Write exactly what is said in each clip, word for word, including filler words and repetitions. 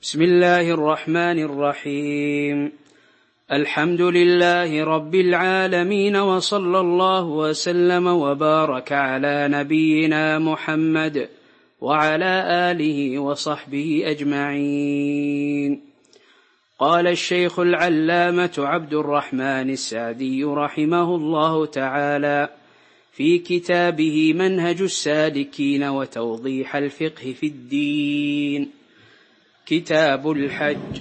بسم الله الرحمن الرحيم. الحمد لله رب العالمين، وصلى الله وسلم وبارك على نبينا محمد وعلى آله وصحبه أجمعين. قال الشيخ العلامة عبد الرحمن السعدي رحمه الله تعالى في كتابه منهج السالكين وتوضيح الفقه في الدين: كتاب الحج.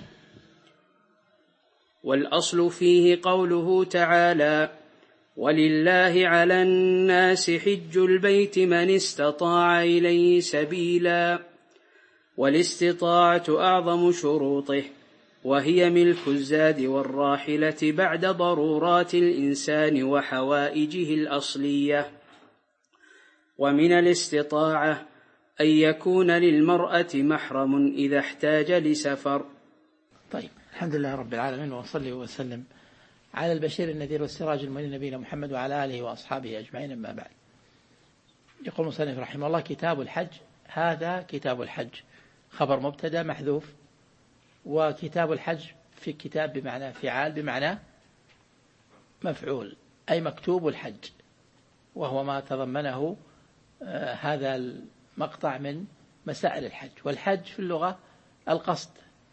والأصل فيه قوله تعالى: ولله على الناس حج البيت من استطاع إليه سبيلا. والاستطاعة أعظم شروطه، وهي ملك الزاد والراحلة بعد ضرورات الإنسان وحوائجه الأصلية. ومن الاستطاعة أن يكون للمرأة محرم إذا احتاج لسفر. طيب، الحمد لله رب العالمين، وصلي وسلم على البشير النذير والسراج المنير نبينا محمد وعلى آله وأصحابه أجمعين، أما بعد. يقول المصنف رحمه الله: كتاب الحج. هذا كتاب الحج خبر مبتدأ محذوف، وكتاب الحج في كتاب بمعنى فعال بمعنى مفعول، أي مكتوب الحج، وهو ما تضمنه آه هذا المقطع من مسائل الحج. والحج في اللغة القصد،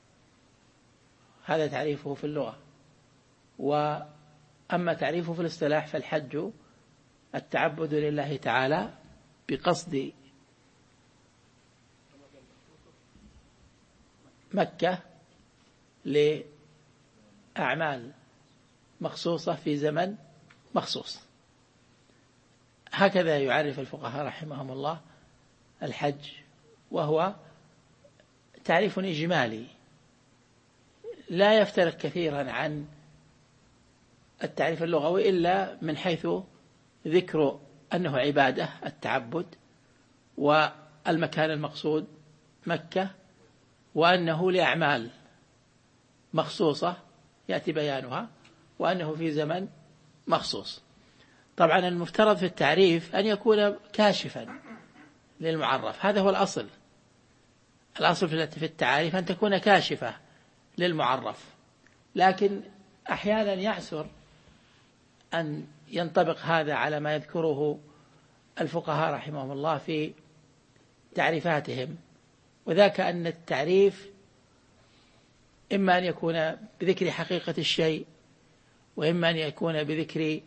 هذا تعريفه في اللغة. وأما تعريفه في الاصطلاح فالحج التعبد لله تعالى بقصد مكة لأعمال مخصوصة في زمن مخصوص. هكذا يعرف الفقهاء رحمهم الله الحج، وهو تعريف إجمالي لا يفترق كثيرا عن التعريف اللغوي، إلا من حيث ذكر أنه عبادة التعبد، والمكان المقصود مكة، وأنه لأعمال مخصوصة يأتي بيانها، وأنه في زمن مخصوص. طبعا المفترض في التعريف أن يكون كاشفا للمعرف، هذا هو الأصل. الأصل في التعاريف أن تكون كاشفة للمعرف، لكن أحيانا يعسر أن ينطبق هذا على ما يذكره الفقهاء رحمهم الله في تعريفاتهم، وذاك أن التعريف إما أن يكون بذكر حقيقة الشيء، وإما أن يكون بذكر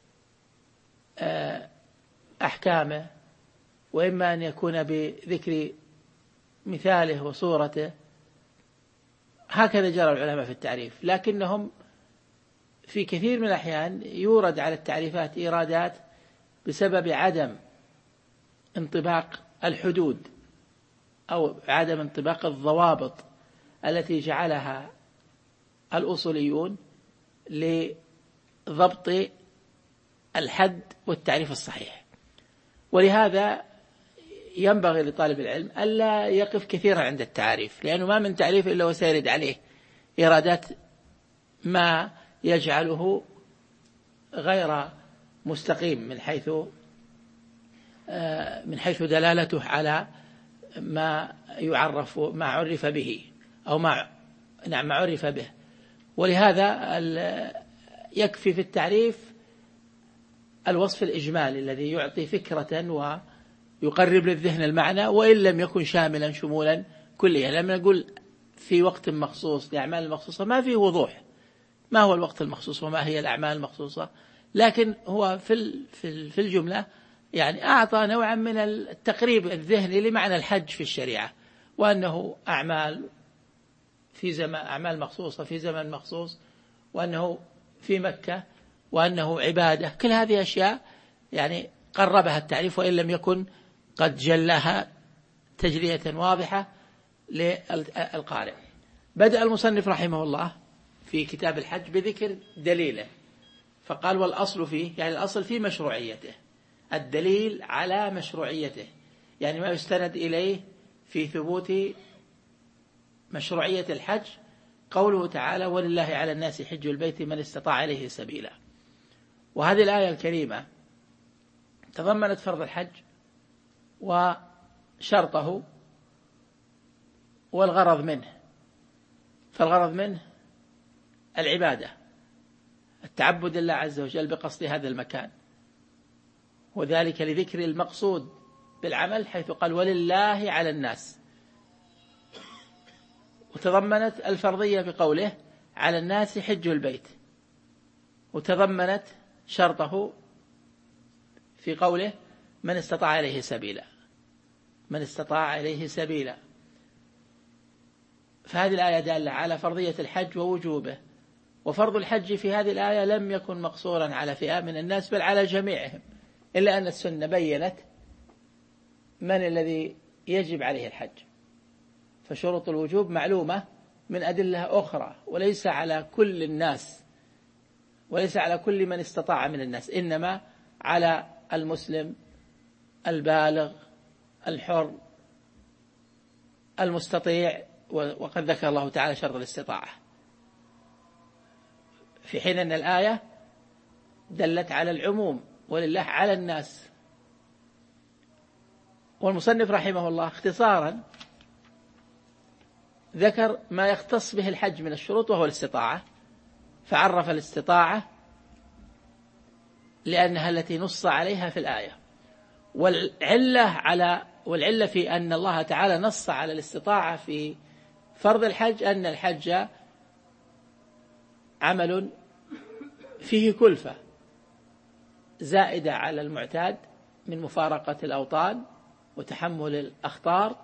أحكامه، وإما أن يكون بذكر مثاله وصورته. هكذا جرى العلماء في التعريف، لكنهم في كثير من الأحيان يورد على التعريفات إيرادات بسبب عدم انطباق الحدود أو عدم انطباق الضوابط التي جعلها الأصوليون لضبط الحد والتعريف الصحيح. ولهذا ينبغي لطالب العلم ألا يقف كثيرا عند التعريف، لأنه ما من تعريف إلا وسيرد عليه إيرادات ما يجعله غير مستقيم من حيث من حيث دلالته على ما يعرف ما عرف به أو ما نعم ما عرف به. ولهذا يكفي في التعريف الوصف الإجمالي الذي يعطي فكرة ويقرب للذهن المعنى، وإن لم يكن شاملا شمولا كليا. لما نقول في وقت مخصوص لأعمال المخصوصة ما فيه وضوح ما هو الوقت المخصوص وما هي الأعمال المخصوصة، لكن هو في في الجملة يعني أعطى نوعا من التقريب الذهني لمعنى الحج في الشريعة، وأنه أعمال في زمن أعمال مخصوصة في زمن مخصوص، وأنه في مكة، وأنه عبادة. كل هذه أشياء يعني قربها التعريف، وإن لم يكن قد جلها تجلية واضحة للقارئ. بدأ المصنف رحمه الله في كتاب الحج بذكر دليله، فقال: والأصل فيه، يعني الأصل في مشروعيته، الدليل على مشروعيته، يعني ما يستند إليه في ثبوت مشروعية الحج، قوله تعالى: ولله على الناس حج البيت من استطاع إليه سبيلا. وهذه الآية الكريمة تضمنت فرض الحج وشرطه والغرض منه، فالغرض منه العبادة، التعبد لله عز وجل بقصد هذا المكان، وذلك لذكر المقصود بالعمل حيث قال ولله على الناس، وتضمنت الفرضية بقوله على الناس حج البيت، وتضمنت شرطه في قوله من استطاع إليه سبيلا، من استطاع إليه سبيلا. فهذه الآية دالة على فرضية الحج ووجوبه. وفرض الحج في هذه الآية لم يكن مقصورا على فئة من الناس بل على جميعهم، إلا أن السنة بيّنت من الذي يجب عليه الحج، فشروط الوجوب معلومة من أدلة أخرى، وليس على كل الناس، وليس على كل من استطاع من الناس، إنما على المسلم البالغ الحر المستطيع. وقد ذكر الله تعالى شرط الاستطاعة، في حين أن الآية دلت على العموم ولله على الناس. والمصنف رحمه الله اختصارا ذكر ما يختص به الحج من الشروط وهو الاستطاعة، فعرف الاستطاعة لأنها التي نص عليها في الآية، والعلة على والعلة في أن الله تعالى نص على الاستطاعة في فرض الحج أن الحج عمل فيه كلفة زائدة على المعتاد من مفارقة الأوطان وتحمل الأخطار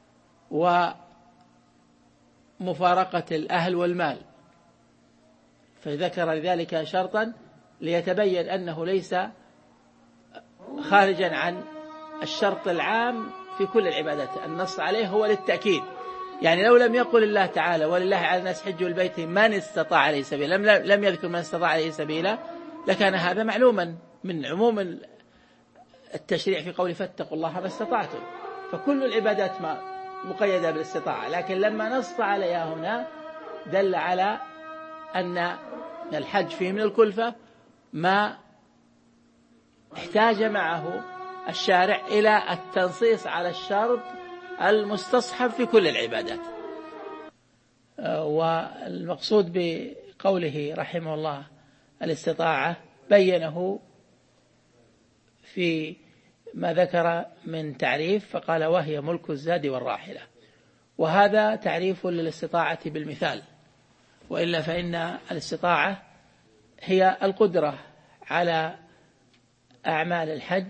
ومفارقة الأهل والمال، فذكر لذلك شرطا ليتبين أنه ليس خارجا عن الشرط العام في كل العبادات، النص عليه هو للتأكيد. يعني لو لم يقل الله تعالى ولله على الناس حج البيت من استطاع عليه سبيلا، لم, لم يذكر من استطاع عليه سبيلا، لكان هذا معلوما من عموم التشريع في قوله فاتقوا الله ما استطعتم، فكل العبادات ما مقيدة بالاستطاعة، لكن لما نص عليها هنا دل على أن الحج فيه من الكلفة ما احتاج معه الشارع إلى التنصيص على الشرط المستصحب في كل العبادات. والمقصود بقوله رحمه الله الاستطاعة بينه في ما ذكر من تعريف، فقال وهي ملك الزاد والراحلة، وهذا تعريف للاستطاعة بالمثال، وإلا فإن الاستطاعة هي القدرة على أعمال الحج،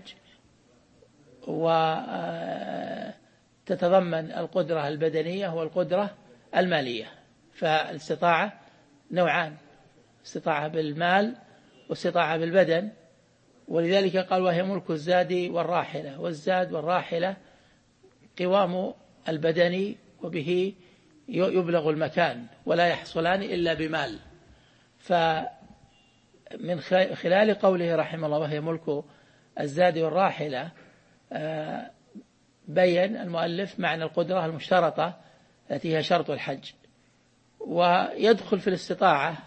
وتتضمن القدرة البدنية والقدرة المالية. فالاستطاعة نوعان، استطاعة بالمال واستطاعة بالبدن، ولذلك قال وهي ملك الزاد والراحلة، والزاد والراحلة قوام البدن وبه يبلغ المكان ولا يحصلان إلا بمال. فمن خلال قوله رحمه الله وهي ملك الزاد والراحلة بين المؤلف معنى القدرة المشترطة التي هي شرط الحج. ويدخل في الاستطاعة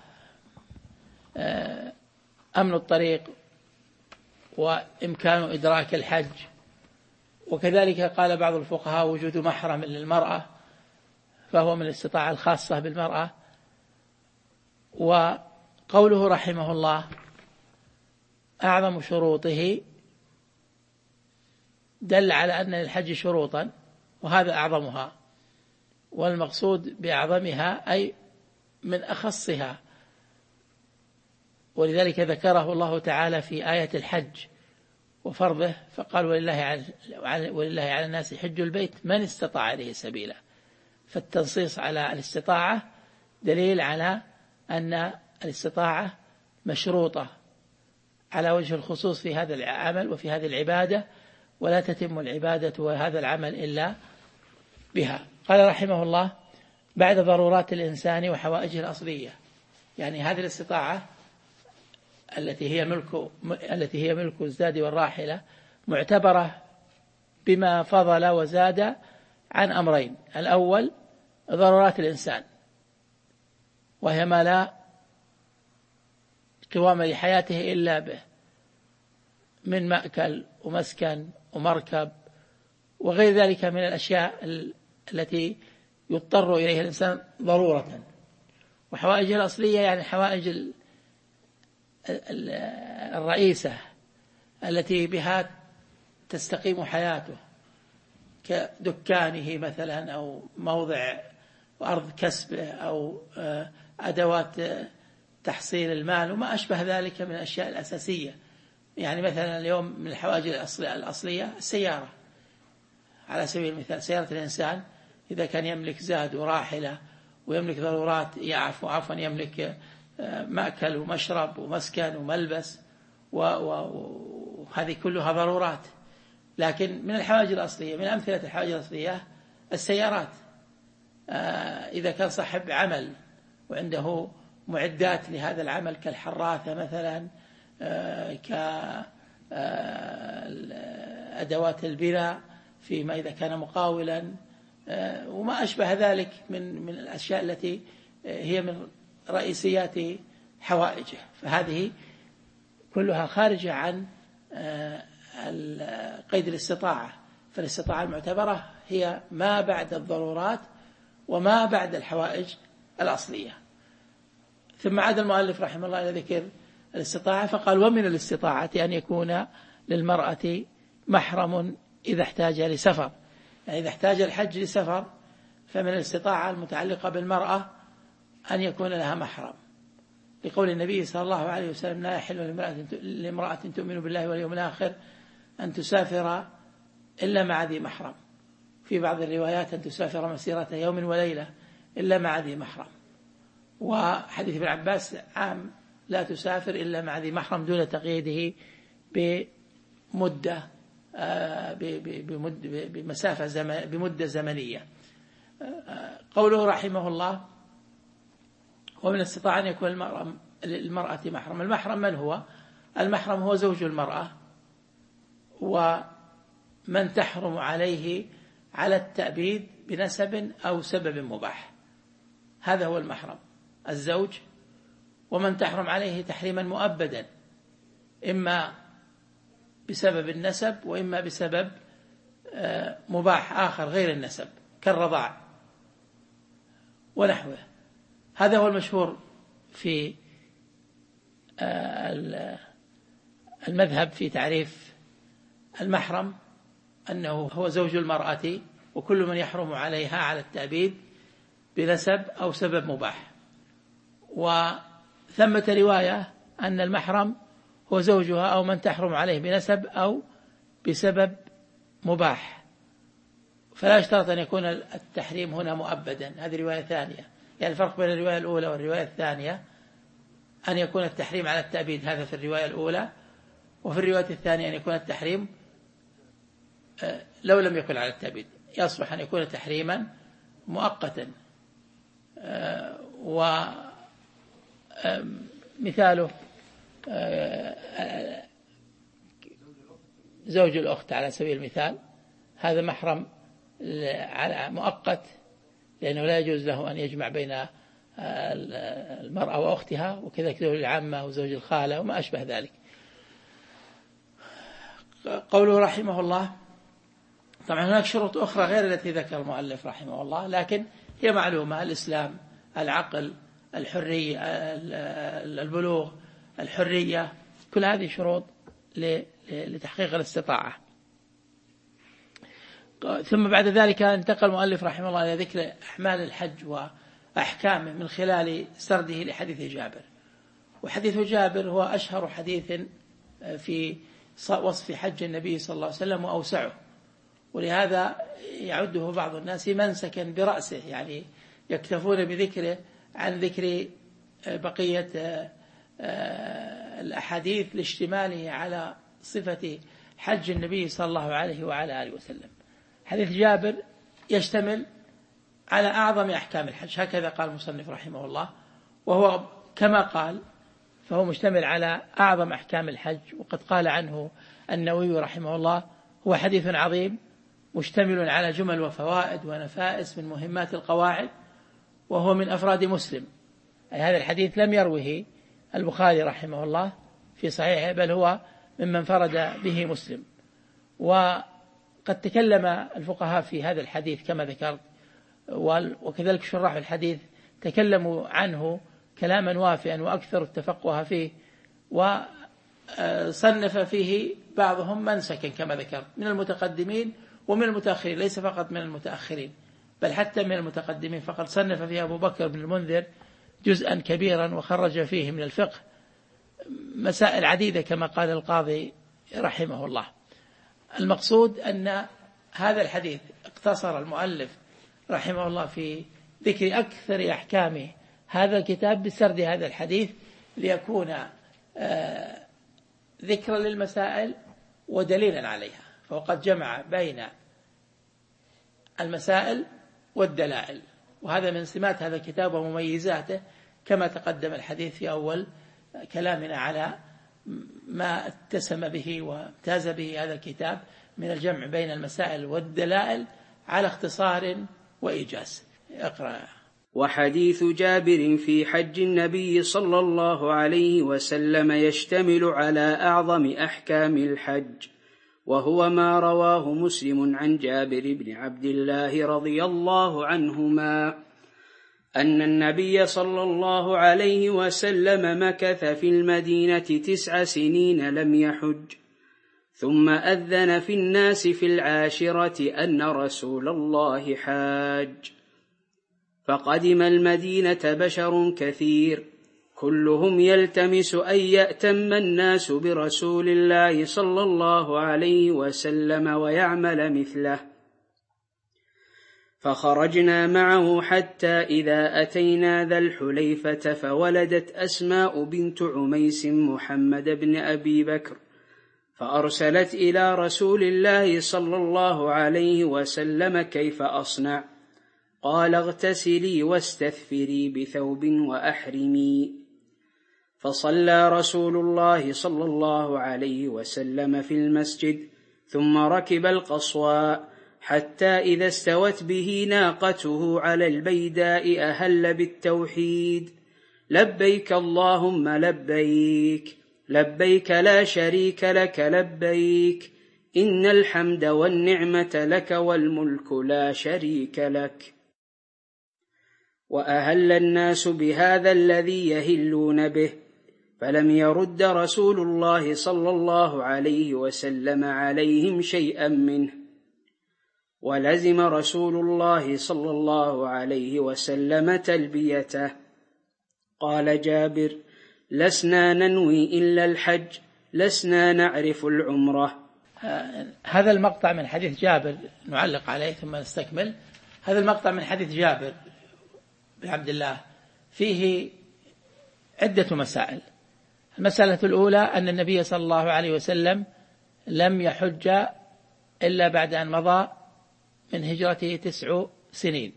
أمن الطريق وإمكان إدراك الحج، وكذلك قال بعض الفقهاء وجود محرم للمرأة فهو من الاستطاعة الخاصة بالمرأة. وقوله رحمه الله أعظم شروطه دل على أن للحج شروطا وهذا أعظمها، والمقصود بأعظمها أي من أخصها، ولذلك ذكره الله تعالى في آية الحج وفرضه، فقال ولله على, ولله على الناس حج البيت من استطاع عليه سبيلا. فالتنصيص على الاستطاعة دليل على أن الاستطاعة مشروطة على وجه الخصوص في هذا العمل وفي هذه العبادة، ولا تتم العبادة وهذا العمل إلا بها. قال رحمه الله بعد ضرورات الإنسان وحوائجه الأصلية، يعني هذه الاستطاعة التي هي ملك التي هي ملك الزاد والراحلة معتبرة بما فضل وزاد عن أمرين: الأول ضرورات الإنسان وهي ما لا قوام لحياته إلا به من مأكل ومسكن ومركب وغير ذلك من الأشياء التي يضطر إليها الإنسان ضرورة. وحوائجه الأصلية يعني حوائج الرئيسة التي بها تستقيم حياته، كدكانه مثلا، أو موضع أرض كسبه، أو أدوات تحصيل المال وما أشبه ذلك من الأشياء الأساسية. يعني مثلا اليوم من الحوائج الأصلية السيارة على سبيل المثال. سيارة الإنسان إذا كان يملك زاد وراحلة ويملك ضرورات، يعرف عفوا يملك مأكل ومشرب ومسكن وملبس، وهذه كلها ضرورات. لكن من الحوائج الأصلية، من أمثلة الحوائج الأصلية السيارات. إذا كان صاحب عمل وعنده معدات لهذا العمل كالحراثة مثلا، كأدوات البناء فيما إذا كان مقاولا، وما أشبه ذلك من من الأشياء التي هي من رئيسيات حوائجه، فهذه كلها خارجة عن قيد الاستطاعة. فالاستطاعة المعتبرة هي ما بعد الضرورات وما بعد الحوائج الأصلية. ثم عاد المؤلف رحمه الله إلى ذكر الاستطاعة، فقال: ومن الاستطاعة أن يكون للمرأة محرم إذا احتاج لسفر. يعني إذا احتاج الحج لسفر، فمن الاستطاعة المتعلقة بالمرأة أن يكون لها محرم، لقول النبي صلى الله عليه وسلم: لا يحل لامرأة تؤمن بالله واليوم الآخر أن تسافر إلا مع ذي محرم. في بعض الروايات أن تسافر مسيرة يوم وليلة إلا مع ذي محرم. وحديث ابن عباس عام: لا تسافر إلا مع ذي محرم، دون تقييده بمدة بمسافة زمن بمدة زمنية. قوله رحمه الله: ومن الاستطاعة أن يكون المرأة محرم. المحرم من هو؟ المحرم هو زوج المرأة ومن تحرم عليه على التأبيد بنسب أو سبب مباح. هذا هو المحرم، الزوج، ومن تحرم عليه تحريما مؤبدا، إما بسبب النسب وإما بسبب مباح آخر غير النسب كالرضاع ونحوه. هذا هو المشهور في المذهب في تعريف المحرم، أنه هو زوج المرأة وكل من يحرم عليها على التأبيد بنسب أو سبب مباح. وثمة رواية أن المحرم هو زوجها أو من تحرم عليه بنسب أو بسبب مباح، فلا يشترط أن يكون التحريم هنا مؤبدا. هذه رواية ثانية. يعني الفرق بين الرواية الأولى والرواية الثانية أن يكون التحريم على التأبيد، هذا في الرواية الأولى، وفي الرواية الثانية أن يكون التحريم لو لم يكن على التأبيد يصلح أن يكون تحريما مؤقتا. ومثاله زوج الأخت على سبيل المثال، هذا محرم مؤقت، لأنه لا يجوز له أن يجمع بين المرأة وأختها، وكذلك زوج العمة وزوج الخالة وما أشبه ذلك. قوله رحمه الله: طبعا هناك شروط أخرى غير التي ذكر المؤلف رحمه الله، لكن هي معلومة: الإسلام، العقل، الحرية، البلوغ، الحرية، كل هذه شروط لتحقيق الاستطاعة. ثم بعد ذلك انتقل المؤلف رحمه الله إلى ذكر أحمال الحج وأحكامه من خلال سرده لحديث جابر. وحديث جابر هو أشهر حديث في وصف حج النبي صلى الله عليه وسلم وأوسعه، ولهذا يعده بعض الناس منسكا برأسه، يعني يكتفون بذكره عن ذكر بقية الأحاديث لاشتماله على صفة حج النبي صلى الله عليه وعلى آله وسلم. حديث جابر يشتمل على أعظم أحكام الحج، هكذا قال المصنف رحمه الله، وهو كما قال فهو مشتمل على أعظم أحكام الحج. وقد قال عنه النووي رحمه الله: هو حديث عظيم مشتمل على جمل وفوائد ونفائس من مهمات القواعد، وهو من أفراد مسلم. أي هذا الحديث لم يروه البخاري رحمه الله في صحيحه، بل هو ممن فرد به مسلم. وقد تكلم الفقهاء في هذا الحديث كما ذكرت، وكذلك شراح الحديث تكلموا عنه كلاما وافيا وأكثر التفقه فيه، وصنف فيه بعضهم منسكا كما ذكرت من المتقدمين ومن المتأخرين، ليس فقط من المتأخرين بل حتى من المتقدمين، فقد صنف فيه أبو بكر بن المنذر جزءا كبيرا وخرج فيه من الفقه مسائل عديدة كما قال القاضي رحمه الله. المقصود أن هذا الحديث اقتصر المؤلف رحمه الله في ذكر أكثر أحكام هذا الكتاب بسرد هذا الحديث ليكون ذكرا للمسائل ودليلا عليها، فقد جمع بين المسائل والدلائل، وهذا من سمات هذا الكتاب ومميزاته كما تقدم الحديث في أول كلامنا على ما اتسم به وامتاز به هذا الكتاب من الجمع بين المسائل والدلائل على اختصار وإيجاز. اقرأ. وحديث جابر في حج النبي صلى الله عليه وسلم يشتمل على أعظم أحكام الحج، وهو ما رواه مسلم عن جابر بن عبد الله رضي الله عنهما أن النبي صلى الله عليه وسلم مكث في المدينة تسع سنين لم يحج، ثم أذن في الناس في العاشرة أن رسول الله حاج، فقدم المدينة بشر كثير كلهم يلتمس أن يأتم الناس برسول الله صلى الله عليه وسلم ويعمل مثله، فخرجنا معه حتى إذا أتينا ذا الحليفة فولدت أسماء بنت عميس محمد بن أبي بكر، فأرسلت إلى رسول الله صلى الله عليه وسلم كيف أصنع؟ قال اغتسلي واستثفري بثوب وأحرمي. فصلى رسول الله صلى الله عليه وسلم في المسجد، ثم ركب القصواء حتى إذا استوت به ناقته على البيداء أهل بالتوحيد: لبيك اللهم لبيك، لبيك لا شريك لك لبيك، إن الحمد والنعمة لك والملك لا شريك لك. وأهل الناس بهذا الذي يهلون به، فلم يرد رسول الله صلى الله عليه وسلم عليهم شيئا منه، ولزم رسول الله صلى الله عليه وسلم تلبيته. قال جابر: لسنا ننوي إلا الحج، لسنا نعرف العمرة. هذا المقطع من حديث جابر نعلق عليه ثم نستكمل. هذا المقطع من حديث جابر بن عبد الله فيه عدة مسائل. المسألة الأولى أن النبي صلى الله عليه وسلم لم يحج إلا بعد أن مضى من هجرته تسع سنين،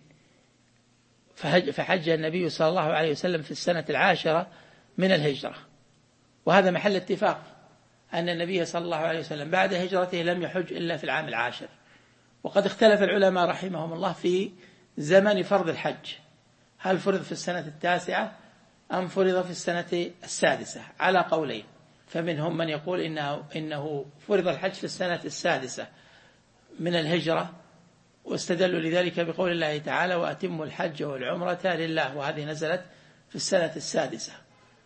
فحج النبي صلى الله عليه وسلم في السنة العاشرة من الهجرة، وهذا محل اتفاق أن النبي صلى الله عليه وسلم بعد هجرته لم يحج إلا في العام العاشر. وقد اختلف العلماء رحمهم الله في زمن فرض الحج، هل فرض في السنة التاسعة أم فرض في السنة السادسة، على قولين. فمنهم من يقول إنه, إنه فرض الحج في السنة السادسة من الهجرة، واستدلوا لذلك بقول الله تعالى: وأتموا الحج والعمرة لله، وهذه نزلت في السنة السادسة.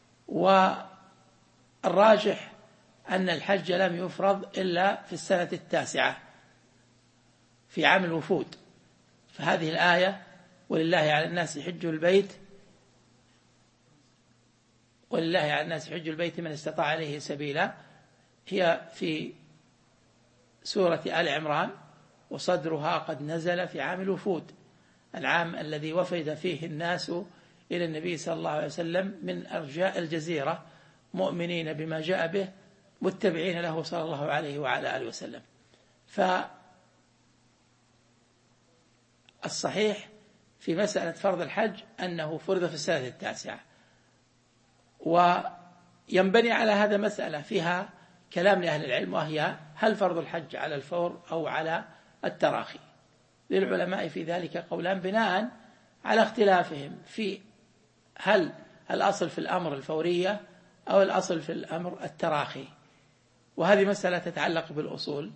والراجح أن الحج لم يفرض إلا في السنة التاسعة في عام الوفود، فهذه الآية: ولله على الناس حج البيت ولله على الناس حج البيت من استطاع عليه سبيلا، هي في سورة آل عمران، وصدرها قد نزل في عام الوفود، العام الذي وفد فيه الناس إلى النبي صلى الله عليه وسلم من أرجاء الجزيرة مؤمنين بما جاء به متبعين له صلى الله عليه وعلى آله وسلم. فالصحيح في مسألة فرض الحج أنه فرض في السنة التاسعة، وينبني على هذا مسألة فيها كلام لأهل العلم، وهي: هل فرض الحج على الفور أو على التراخي؟ للعلماء في ذلك قولان بناء على اختلافهم في هل الأصل في الأمر الفورية أو الأصل في الأمر التراخي، وهذه مسألة تتعلق بالأصول،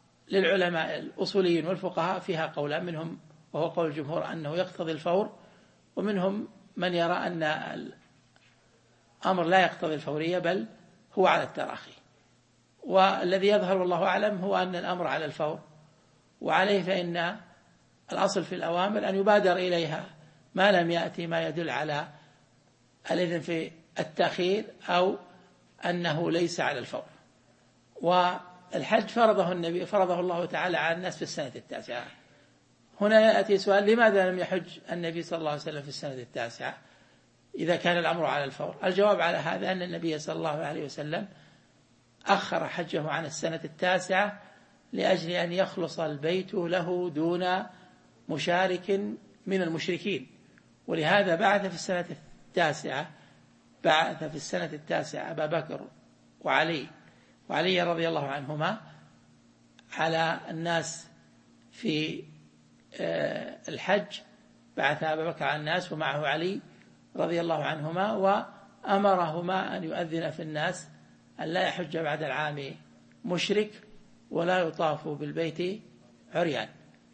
وللعلماء الأصوليين والفقهاء فيها قولان، منهم وهو قول الجمهور أنه يقتضي الفور، ومنهم من يرى أن الأمر لا يقتضي الفورية بل هو على التراخي، والذي يظهر والله أعلم هو أن الأمر على الفور، وعليه فإن الأصل في الأوامر أن يبادر إليها ما لم يأتي ما يدل على الإذن في التأخير أو أنه ليس على الفور. والحج فرضه النبي فرضه الله تعالى على الناس في السنة التاسعة. هنا يأتي سؤال: لماذا لم يحج النبي صلى الله عليه وسلم في السنة التاسعة إذا كان الأمر على الفور؟ الجواب على هذا أن النبي صلى الله عليه وسلم أخر حجه عن السنة التاسعة لأجل أن يخلص البيت له دون مشارك من المشركين، ولهذا بعث في السنة التاسعة بعث في السنة التاسعة أبا بكر وعلي وعلي رضي الله عنهما على الناس في الحج. بعث أبا بكر على الناس ومعه علي رضي الله عنهما، وأمرهما أن يؤذن في الناس أن لا يحج بعد العام مشرك ولا يطاف بالبيت عريان.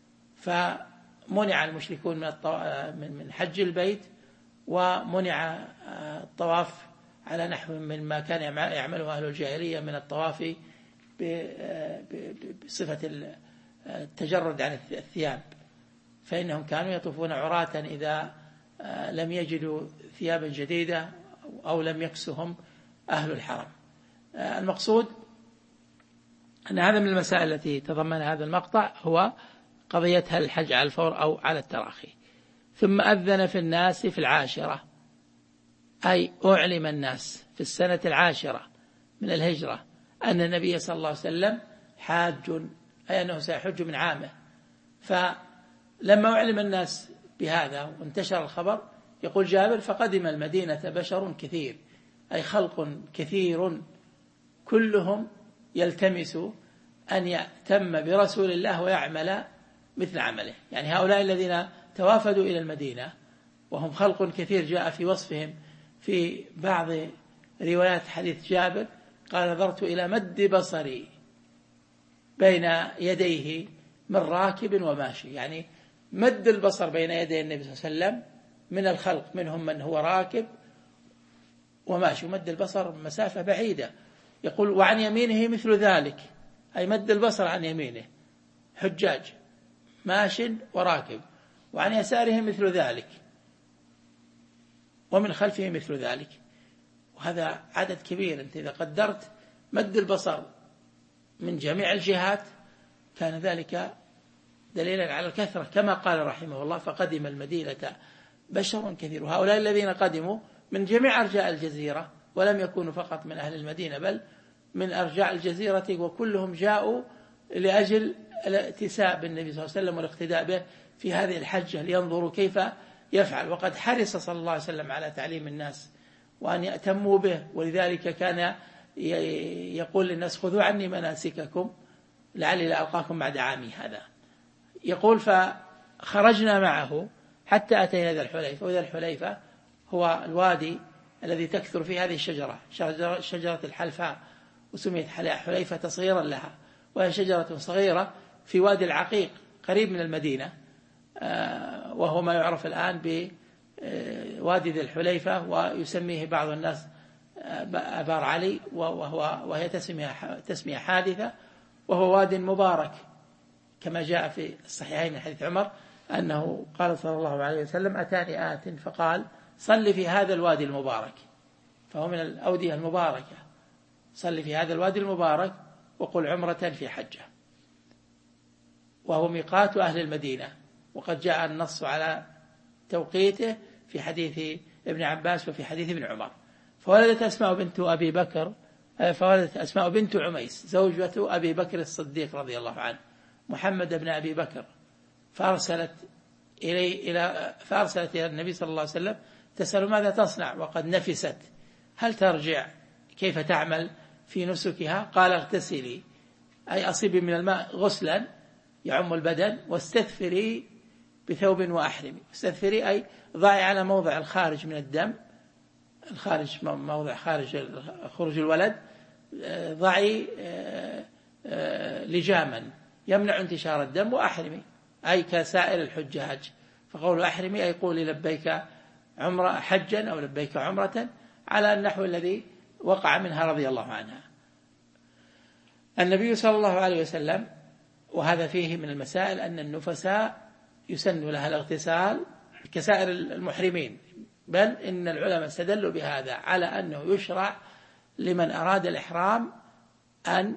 فمنع المشركون من من حج البيت، ومنع الطواف على نحو من ما كان يعمله أهل الجاهلية من الطواف بصفة التجرد عن الثياب، فإنهم كانوا يطوفون عراة إذا لم يجدوا ثيابا جديدة أو لم يكسهم أهل الحرم. المقصود أن هذا من المسائل التي تضمن هذا المقطع هو قضية هل الحج على الفور أو على التراخي. ثم أذن في الناس في العاشرة، أي أعلم الناس في السنة العاشرة من الهجرة أن النبي صلى الله عليه وسلم حاج، أي أنه سيحج من عامه. فلما أعلم الناس بهذا وانتشر الخبر، يقول جابر: فقدم المدينة بشر كثير، أي خلق كثير كلهم يلتمس أن يأتم برسول الله ويعمل مثل عمله. يعني هؤلاء الذين توافدوا إلى المدينة وهم خلق كثير جاء في وصفهم في بعض روايات حديث جابر قال: نظرت إلى مد بصري بين يديه من راكب وماشي، يعني مد البصر بين يدي النبي صلى الله عليه وسلم من الخلق، منهم من هو راكب وماشي، ومد البصر مسافة بعيدة. يقول: وعن يمينه مثل ذلك، أي مد البصر عن يمينه حجاج ماش وراكب، وعن يساره مثل ذلك، ومن خلفه مثل ذلك. وهذا عدد كبير. أنت إذا قدرت مد البصر من جميع الجهات كان ذلك دليلا على الكثرة، كما قال رحمه الله: فقدم المدينة بشر كثير. وهؤلاء الذين قدموا من جميع أرجاء الجزيرة، ولم يكونوا فقط من أهل المدينة بل من أرجاء الجزيرة، وكلهم جاءوا لأجل الاتساء بالنبي صلى الله عليه وسلم والاقتداء به في هذه الحجة لينظروا كيف يفعل. وقد حرص صلى الله عليه وسلم على تعليم الناس وأن يأتموا به، ولذلك كان يقول للناس: خذوا عني مناسككم لعلي لا ألقاكم بعد عامي هذا. يقول: فخرجنا معه حتى أتينا ذا الحليفة. وذا الحليفة هو الوادي الذي تكثر فيه هذه الشجرة، شجرة الحلفاء، وسميت حليفة تصغيرا لها، وهي شجرة صغيرة في وادي العقيق قريب من المدينة، وهو ما يعرف الآن بوادي ذي الحليفة، ويسميه بعض الناس أبار علي، وهو وهي تسمية تسمية حادثة، وهو واد مبارك كما جاء في الصحيحين من حديث عمر أنه قال صلى الله عليه وسلم: أتاني آت فقال: صل في هذا الوادي المبارك. فهو من الأودية المباركة. صل في هذا الوادي المبارك وقل عمرة في حجة. وهو ميقات أهل المدينة، وقد جاء النص على توقيته في حديث ابن عباس وفي حديث ابن عمر. فولدت أسماء بنت أبي بكر فولدت أسماء بنت عميس زوجة أبي بكر الصديق رضي الله عنه محمد بن أبي بكر، فأرسلت إلي إلى فأرسلت إلى النبي صلى الله عليه وسلم تسأل ماذا تصنع وقد نفست، هل ترجع، كيف تعمل في نسكها؟ قال: اغتسلي، أي أصيبي من الماء غسلا يعم البدن، واستثفري بثوب وأحرمي. استثفري أي ضعي على موضع الخارج من الدم، الخارج موضع خارج خروج الولد، ضعي لجاما يمنع انتشار الدم، وأحرمي أي كسائر الحجاج فقول أحرمي أي قولي لبيك عمرة حجا أو لبيك عمرة على النحو الذي وقع منها رضي الله عنها. النبي صلى الله عليه وسلم، وهذا فيه من المسائل أن النفساء يسن لها الاغتسال كسائر المحرمين، بل إن العلماء استدلوا بهذا على أنه يشرع لمن أراد الإحرام أن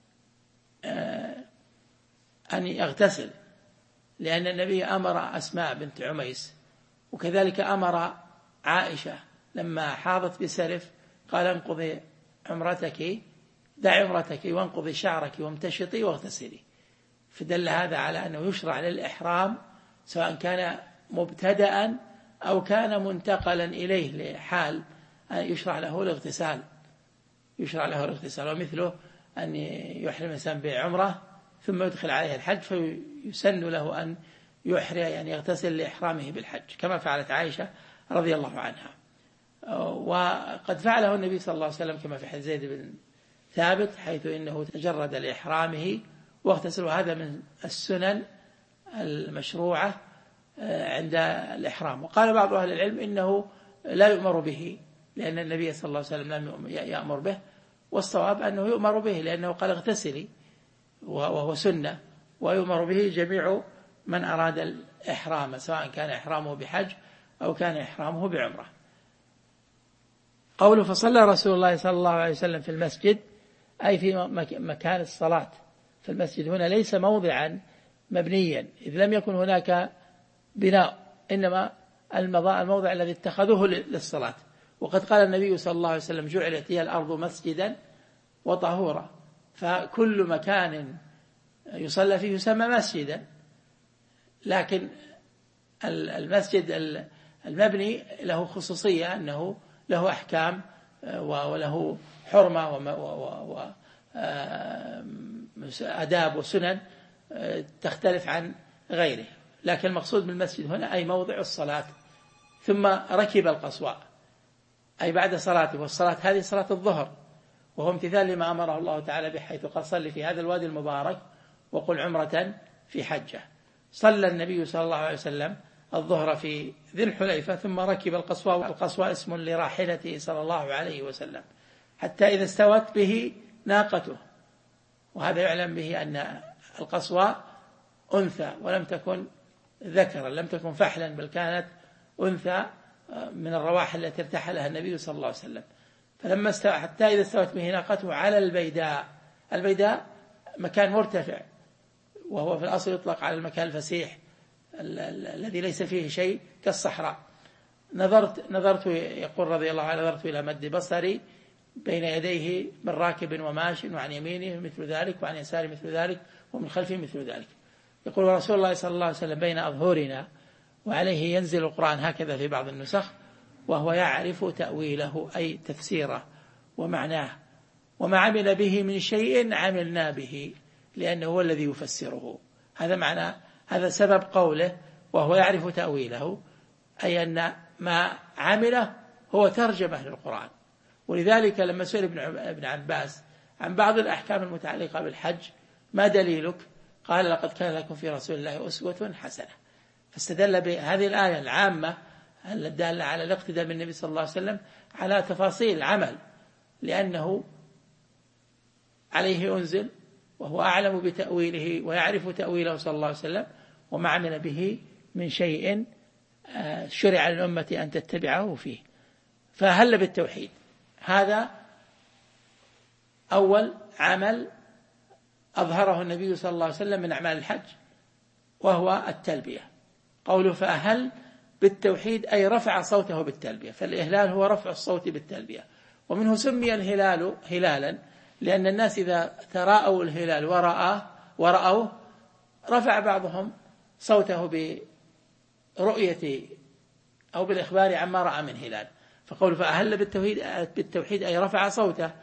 أن يغتسل، لأن النبي أمر أسماء بنت عميس وكذلك أمر عائشة لما حاضت بسرف قال انقضي عمرتك دع عمرتك وانقضي شعرك وامتشطي واغتسلي، فدل هذا على أنه يشرع للإحرام سواء كان مبتدأ أو كان منتقلا إليه لحال يشرع له الاغتسال يشرع له الاغتسال ومثله أن يحرم الإنسان بعمرة ثم يدخل عليه الحج فيسن له أن يحرم يعني يغتسل لإحرامه بالحج كما فعلت عائشة رضي الله عنها. وقد فعله النبي صلى الله عليه وسلم كما في حديث زيد بن ثابت حيث إنه تجرد لإحرامه واغتسل، وهذا من السنن المشروعة عند الإحرام. وقال بعض أهل العلم إنه لا يؤمر به لأن النبي صلى الله عليه وسلم لم يأمر به، والصواب أنه يؤمر به لأنه قال اغتسلي وهو سنة، ويؤمر به جميع من أراد الإحرام سواء كان إحرامه بحج أو كان إحرامه بعمرة. قوله فصلى رسول الله صلى الله عليه وسلم في المسجد أي في مكان الصلاة، فالمسجد هنا ليس موضعا مبنيا إذ لم يكن هناك بناء، إنما الموضع الذي اتخذوه للصلاة. وقد قال النبي صلى الله عليه وسلم جعلت هي الأرض مسجدا وطهورا، فكل مكان يصلى فيه يسمى مسجدا، لكن المسجد المبني له خصوصية أنه له أحكام وله حرمة وآداب وسنن تختلف عن غيره، لكن المقصود بالمسجد هنا أي موضع الصلاة. ثم ركب القصواء أي بعد صلاته، والصلاة هذه صلاة الظهر وهو امتثال لما أمره الله تعالى بحيث قال صل في هذا الوادي المبارك وقل عمرة في حجة. صلى النبي صلى الله عليه وسلم الظهر في ذي الحليفة ثم ركب القصواء. القصواء اسم لراحلته صلى الله عليه وسلم حتى إذا استوت به ناقته، وهذا يعلم به أن القصواء أنثى ولم تكن ذكرا، لم تكن فحلا بل كانت أنثى من الرواحل التي ارتحلها النبي صلى الله عليه وسلم. فلما استوى حتى إذا استوت به ناقته على البيداء، البيداء مكان مرتفع وهو في الأصل يطلق على المكان الفسيح الذي ليس فيه شيء كالصحراء. نظرت نظرت يقول رضي الله عنه نظرت إلى مد بصري بين يديه من راكب وماش، وعن يمينه مثل ذلك وعن يساره مثل ذلك ومن خلفه مثل ذلك. يقول رسول الله صلى الله عليه وسلم بين أظهرنا وعليه ينزل القرآن هكذا في بعض النسخ، وهو يعرف تأويله أي تفسيره ومعناه، وما عمل به من شيء عملنا به لأنه هو الذي يفسره. هذا معنى هذا سبب قوله وهو يعرف تأويله، أي أن ما عمله هو ترجمة للقرآن. ولذلك لما سئل ابن عباس عن بعض الأحكام المتعلقة بالحج ما دليلك؟ قال لقد كان لكم في رسول الله أسوة حسنة، فاستدل بهذه الآية العامة الدالة على الاقتداء بالنبي صلى الله عليه وسلم على تفاصيل العمل، لأنه عليه أنزل وهو أعلم بتأويله ويعرف تأويله صلى الله عليه وسلم، وما عمل به من شيء شرع للأمة أن تتبعه فيه. فهل بالتوحيد هذا أول عمل أظهره النبي صلى الله عليه وسلم من أعمال الحج وهو التلبية. قوله فأهل بالتوحيد أي رفع صوته بالتلبية، فالإهلال هو رفع الصوت بالتلبية، ومنه سمي الهلال هلالا لأن الناس إذا تراءوا الهلال ورأى ورأوه رفع بعضهم صوته برؤية أو بالإخبار عما رأى من هلال. فقوله فأهل بالتوحيد بالتوحيد أي رفع صوته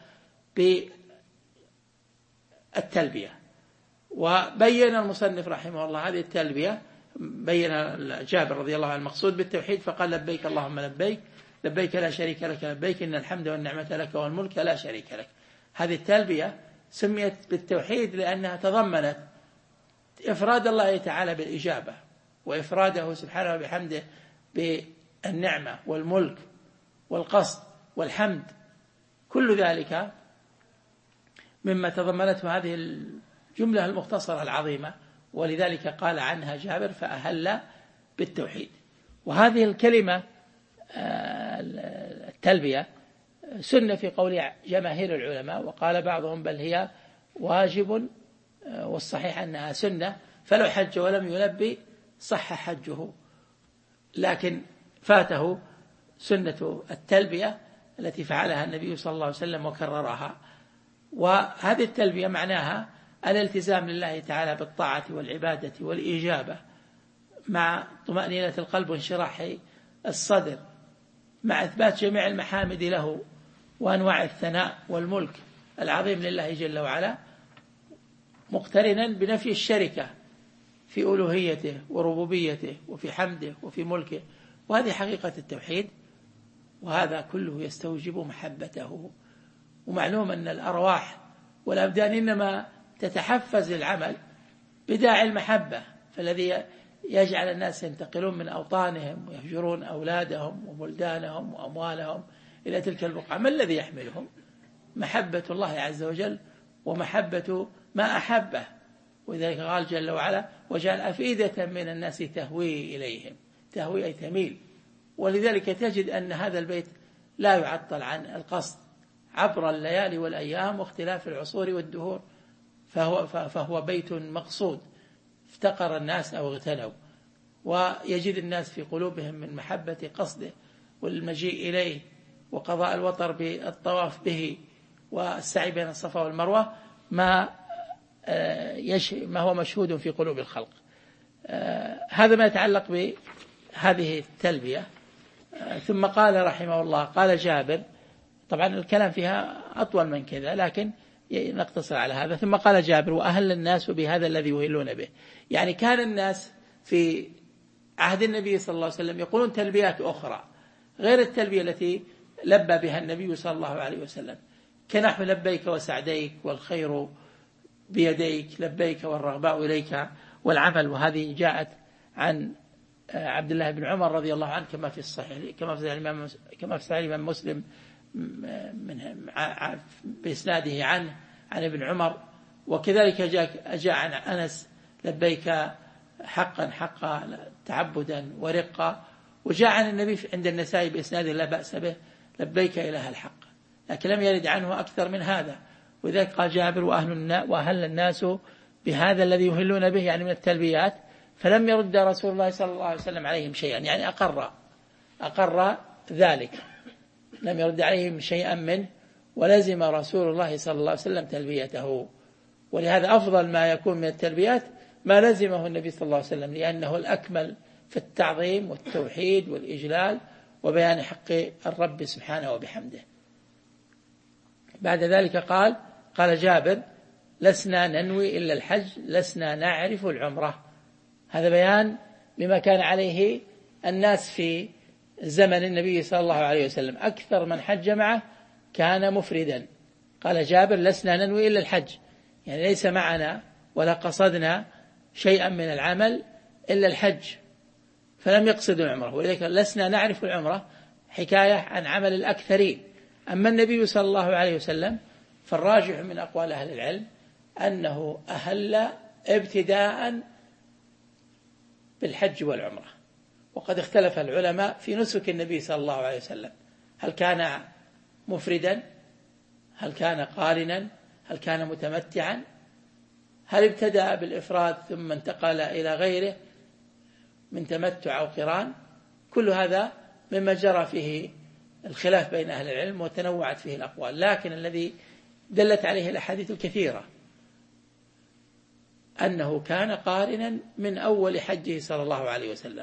بالتلبية. وبين المصنف رحمه الله هذه التلبية، بين جابر رضي الله عنه المقصود بالتوحيد فقال لبيك اللهم لبيك لبيك لا شريك لك لبيك إن الحمد والنعمة لك والملك لا شريك لك. هذه التلبية سميت بالتوحيد لأنها تضمنت إفراد الله تعالى بالإجابة وإفراده سبحانه وبحمده بالنعمة والملك والقصد والحمد، كل ذلك مما تضمنته هذه الجملة المختصرة العظيمة. ولذلك قال عنها جابر فأهل بالتوحيد. وهذه الكلمة التلبية سنة في قول جماهير العلماء، وقال بعضهم بل هي واجب، والصحيح أنها سنة، فلو حج ولم يلبي صح حجه، لكن فاته سنة التلبية التي فعلها النبي صلى الله عليه وسلم وكررها. وهذه التلبية معناها الالتزام لله تعالى بالطاعة والعبادة والإجابة مع طمأنينة القلب وانشراح الصدر، مع إثبات جميع المحامد له وأنواع الثناء والملك العظيم لله جل وعلا، مقترنا بنفي الشركة في ألوهيته وربوبيته وفي حمده وفي ملكه. وهذه حقيقة التوحيد، وهذا كله يستوجب محبته. ومعلوم أن الأرواح والأبدان إنما تتحفز العمل بداعي المحبة، فالذي يجعل الناس ينتقلون من أوطانهم ويهجرون أولادهم وبلدانهم وأموالهم إلى تلك البقعة، ما الذي يحملهم؟ محبة الله عز وجل ومحبة ما أحبه. وذلك قال جل وعلا وجعل أفئدة من الناس تهوي إليهم، تهوي أي تميل. ولذلك تجد أن هذا البيت لا يعطل عن القصد عبر الليالي والأيام واختلاف العصور والدهور، فهو, فهو بيت مقصود افتقر الناس أو اغتنوا، ويجد الناس في قلوبهم من محبة قصده والمجيء إليه وقضاء الوطر بالطواف به والسعي بين الصفا والمروة ما ما هو مشهود في قلوب الخلق. هذا ما يتعلق بهذه التلبية. ثم قال رحمه الله، قال جابر، طبعا الكلام فيها أطول من كذا لكن نقتصر على هذا. ثم قال جابر وأهل الناس بهذا الذي يهلون به، يعني كان الناس في عهد النبي صلى الله عليه وسلم يقولون تلبيات أخرى غير التلبية التي لبى بها النبي صلى الله عليه وسلم، كنحو لبيك وسعديك والخير بيديك، لبيك والرغباء إليك والعمل. وهذه جاءت عن عبد الله بن عمر رضي الله عنه كما في الصحيح كما في الإمام كما في صحيح الإمام مسلم من بإسناده عنه عن ابن عمر. وكذلك جاء جاء عن أنس لبيك حقا حقا تعبدا ورقا. وجاء عن النبي عند النسائي بإسناد لا بأس به لبيك إله الحق، لكن لم يرد عنه أكثر من هذا. وذلك قال جابر وأهل وأهل الناس بهذا الذي يهلون به، يعني من التلبيات، فلم يرد رسول الله صلى الله عليه وسلم عليهم شيئا، يعني أقر أقر ذلك، لم يرد عليهم شيئا منه، ولزم رسول الله صلى الله عليه وسلم تلبيته. ولهذا أفضل ما يكون من التلبيات ما لزمه النبي صلى الله عليه وسلم، لأنه الأكمل في التعظيم والتوحيد والإجلال وبيان حق الرب سبحانه وبحمده. بعد ذلك قال قال جابر لسنا ننوي إلا الحج لسنا نعرف العمرة. هذا بيان لما كان عليه الناس في زمن النبي صلى الله عليه وسلم، أكثر من حج معه كان مفردا. قال جابر لسنا ننوي إلا الحج، يعني ليس معنا ولا قصدنا شيئا من العمل إلا الحج، فلم يقصدوا العمرة. ولذلك لسنا نعرف العمرة حكاية عن عمل الأكثرين. أما النبي صلى الله عليه وسلم فالراجح من أقوال أهل العلم أنه أهل ابتداء بالحج والعمرة. وقد اختلف العلماء في نسك النبي صلى الله عليه وسلم، هل كان مفردا، هل كان قارنا، هل كان متمتعا، هل ابتدأ بالإفراد ثم انتقل إلى غيره من تمتع أو قران. كل هذا مما جرى فيه الخلاف بين أهل العلم وتنوعت فيه الأقوال، لكن الذي دلت عليه الأحاديث الكثيرة أنه كان قارنا من أول حجه صلى الله عليه وسلم.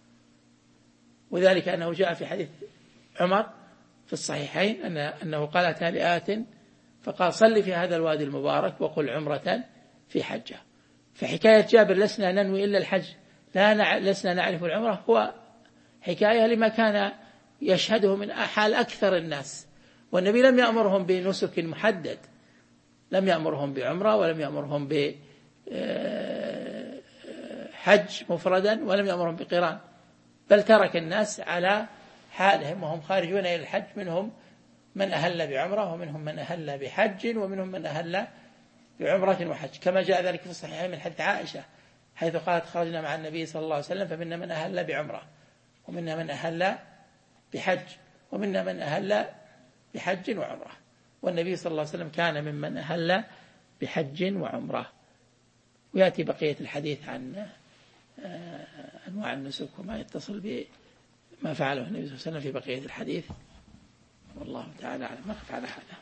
وذلك أنه جاء في حديث عمر في الصحيحين أن أنه قال أتى لآت فقال صل في هذا الوادي المبارك وقل عمرة في حجة. فحكاية جابر لسنا ننوي إلا الحج لا لسنا نعرف العمرة هو حكاية لما كان يشهده من حال أكثر الناس، والنبي لم يأمرهم بنسك محدد، لم يأمرهم بعمرة ولم يأمرهم بحج حج مفردا ولم يأمرهم بقران، بل ترك الناس على حالهم وهم خارجون إلى الحج، منهم من أهل بعمرة ومنهم من أهل بحج ومنهم من أهل بعمرة وحج، كما جاء ذلك في الصحيحين من حديث عائشة حيث قالت خرجنا مع النبي صلى الله عليه وسلم فمنا من أهل بعمرة ومنا من أهل بحج ومنا من أهل بحج وعمرة، والنبي صلى الله عليه وسلم كان ممن أهل بحج وعمرة. ويأتي بقية الحديث عن أنواع النسك وما يتصل بما فعله النبي صلى الله عليه وسلم في بقية الحديث، والله تعالى أعلم. نقف على هذا.